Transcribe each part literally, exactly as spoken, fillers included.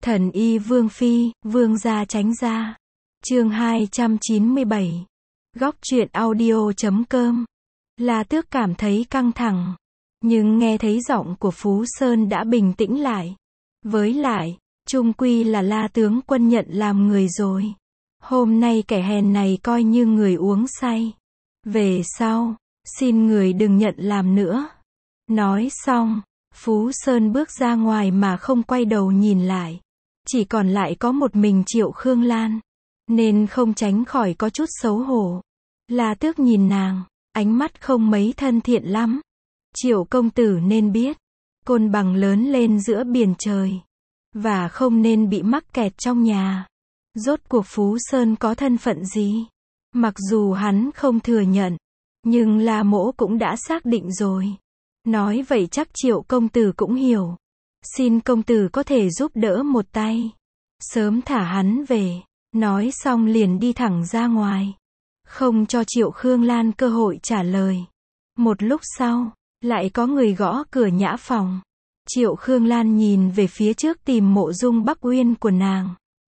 Thần y Vương Phi, Vương gia tránh ra. Chương hai trăm chín mươi bảy. Góc truyện audio chấm com. La Tước cảm thấy căng thẳng, nhưng nghe thấy giọng của Phú Sơn đã bình tĩnh lại. Với lại, chung quy là La tướng quân nhận làm người rồi. Hôm nay kẻ hèn này coi như người uống say. Về sau, xin người đừng nhận làm nữa. Nói xong, Phú Sơn bước ra ngoài mà không quay đầu nhìn lại. Chỉ còn lại có một mình Triệu Khương Lan, nên không tránh khỏi có chút xấu hổ. La Tước nhìn nàng, ánh mắt không mấy thân thiện lắm. Triệu công tử nên biết, Côn Bằng lớn lên giữa biển trời, và không nên bị mắc kẹt trong nhà. Rốt cuộc Phú Sơn có thân phận gì? Mặc dù hắn không thừa nhận, nhưng La Mỗ cũng đã xác định rồi. Nói vậy chắc Triệu công tử cũng hiểu. Xin công tử có thể giúp đỡ một tay, sớm thả hắn về. Nói xong liền đi thẳng ra ngoài, không cho Triệu Khương Lan cơ hội trả lời. Một lúc sau, lại có người gõ cửa nhã phòng. Triệu Khương Lan nhìn về phía trước tìm Mộ Dung Bắc Uyên của nàng.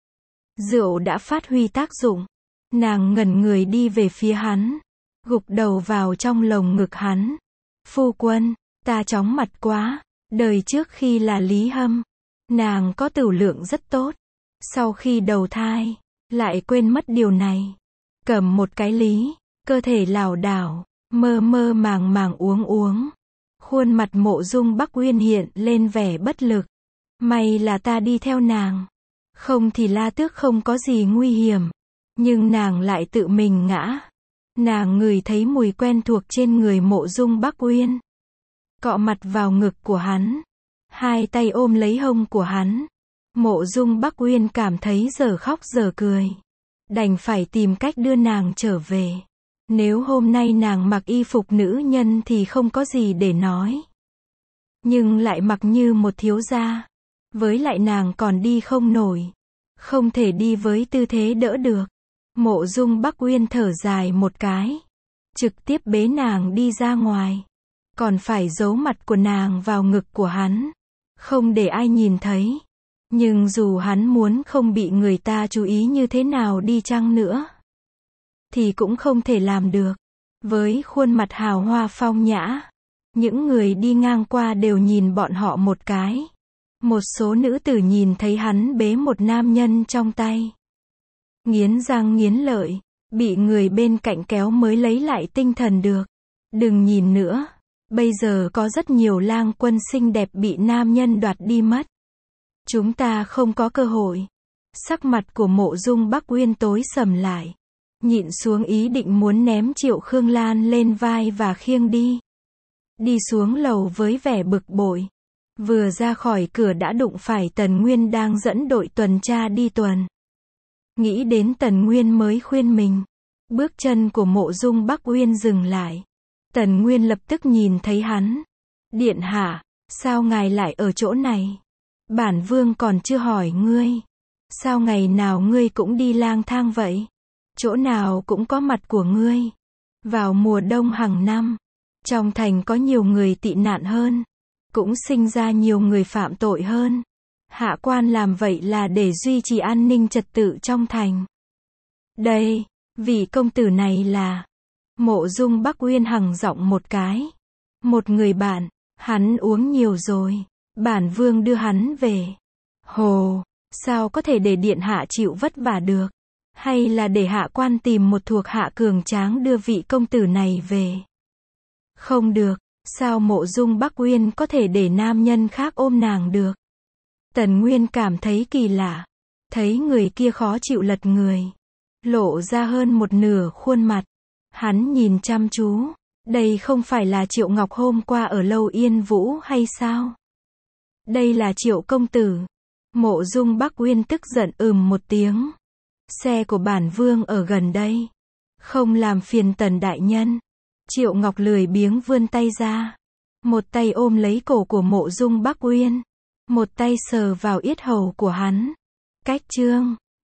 Rượu đã phát huy tác dụng. Nàng ngẩn người đi về phía hắn, gục đầu vào trong lồng ngực hắn. Phu quân, ta chóng mặt quá. Đời trước khi là Lý Hâm, nàng có tửu lượng rất tốt. Sau khi đầu thai, lại quên mất điều này. Cầm một cái lý, cơ thể lảo đảo, mơ mơ màng màng uống uống. Khuôn mặt Mộ Dung Bắc Uyên hiện lên vẻ bất lực. May là ta đi theo nàng, không thì La Tước không có gì nguy hiểm. Nhưng nàng lại tự mình ngã. Nàng ngửi thấy mùi quen thuộc trên người Mộ Dung Bắc Uyên, cọ mặt vào ngực của hắn, hai tay ôm lấy hông của hắn. Mộ Dung Bắc Uyên cảm thấy giờ khóc giờ cười, đành phải tìm cách đưa nàng trở về. Nếu hôm nay nàng mặc y phục nữ nhân thì không có gì để nói, nhưng lại mặc như một thiếu gia. Với lại nàng còn đi không nổi, không thể đi với tư thế đỡ được. Mộ Dung Bắc Uyên thở dài một cái, trực tiếp bế nàng đi ra ngoài, còn phải giấu mặt của nàng vào ngực của hắn, không để ai nhìn thấy. Nhưng dù hắn muốn không bị người ta chú ý như thế nào đi chăng nữa, thì cũng không thể làm được. Với khuôn mặt hào hoa phong nhã, những người đi ngang qua đều nhìn bọn họ một cái. Một số nữ tử nhìn thấy hắn bế một nam nhân trong tay, nghiến răng nghiến lợi, bị người bên cạnh kéo mới lấy lại tinh thần được. Đừng nhìn nữa, bây giờ có rất nhiều lang quân xinh đẹp bị nam nhân đoạt đi mất. Chúng ta không có cơ hội. Sắc mặt của Mộ Dung Bắc Uyên tối sầm lại, nhịn xuống ý định muốn ném Triệu Khương Lan lên vai và khiêng đi. Đi xuống lầu với vẻ bực bội. Vừa ra khỏi cửa đã đụng phải Tần Nguyên đang dẫn đội tuần tra đi tuần. Nghĩ đến Tần Nguyên mới khuyên mình. Bước chân của Mộ Dung Bắc Uyên dừng lại. Tần Nguyên lập tức nhìn thấy hắn. Điện hạ, sao ngài lại ở chỗ này? Bản vương còn chưa hỏi ngươi. Sao ngày nào ngươi cũng đi lang thang vậy? Chỗ nào cũng có mặt của ngươi. Vào mùa đông hàng năm, trong thành có nhiều người tị nạn hơn, cũng sinh ra nhiều người phạm tội hơn. Hạ quan làm vậy là để duy trì an ninh trật tự trong thành. Đây, vị công tử này là... Mộ Dung Bắc Uyên hằng giọng một cái. Một người bạn, hắn uống nhiều rồi. Bản vương đưa hắn về. Hồ, sao có thể để điện hạ chịu vất vả được? Hay là để hạ quan tìm một thuộc hạ cường tráng đưa vị công tử này về? Không được, sao Mộ Dung Bắc Uyên có thể để nam nhân khác ôm nàng được? Tần Nguyên cảm thấy kỳ lạ. Thấy người kia khó chịu lật người, lộ ra hơn một nửa khuôn mặt. Hắn nhìn chăm chú. Đây không phải là Triệu Ngọc hôm qua ở lâu Yên Vũ hay sao? Đây là Triệu công tử. Mộ Dung Bắc Uyên tức giận ừm một tiếng. Xe của bản vương ở gần đây, không làm phiền Tần đại nhân. Triệu Ngọc lười biếng vươn tay ra, một tay ôm lấy cổ của Mộ Dung Bắc Uyên, một tay sờ vào yết hầu của hắn. Cách chương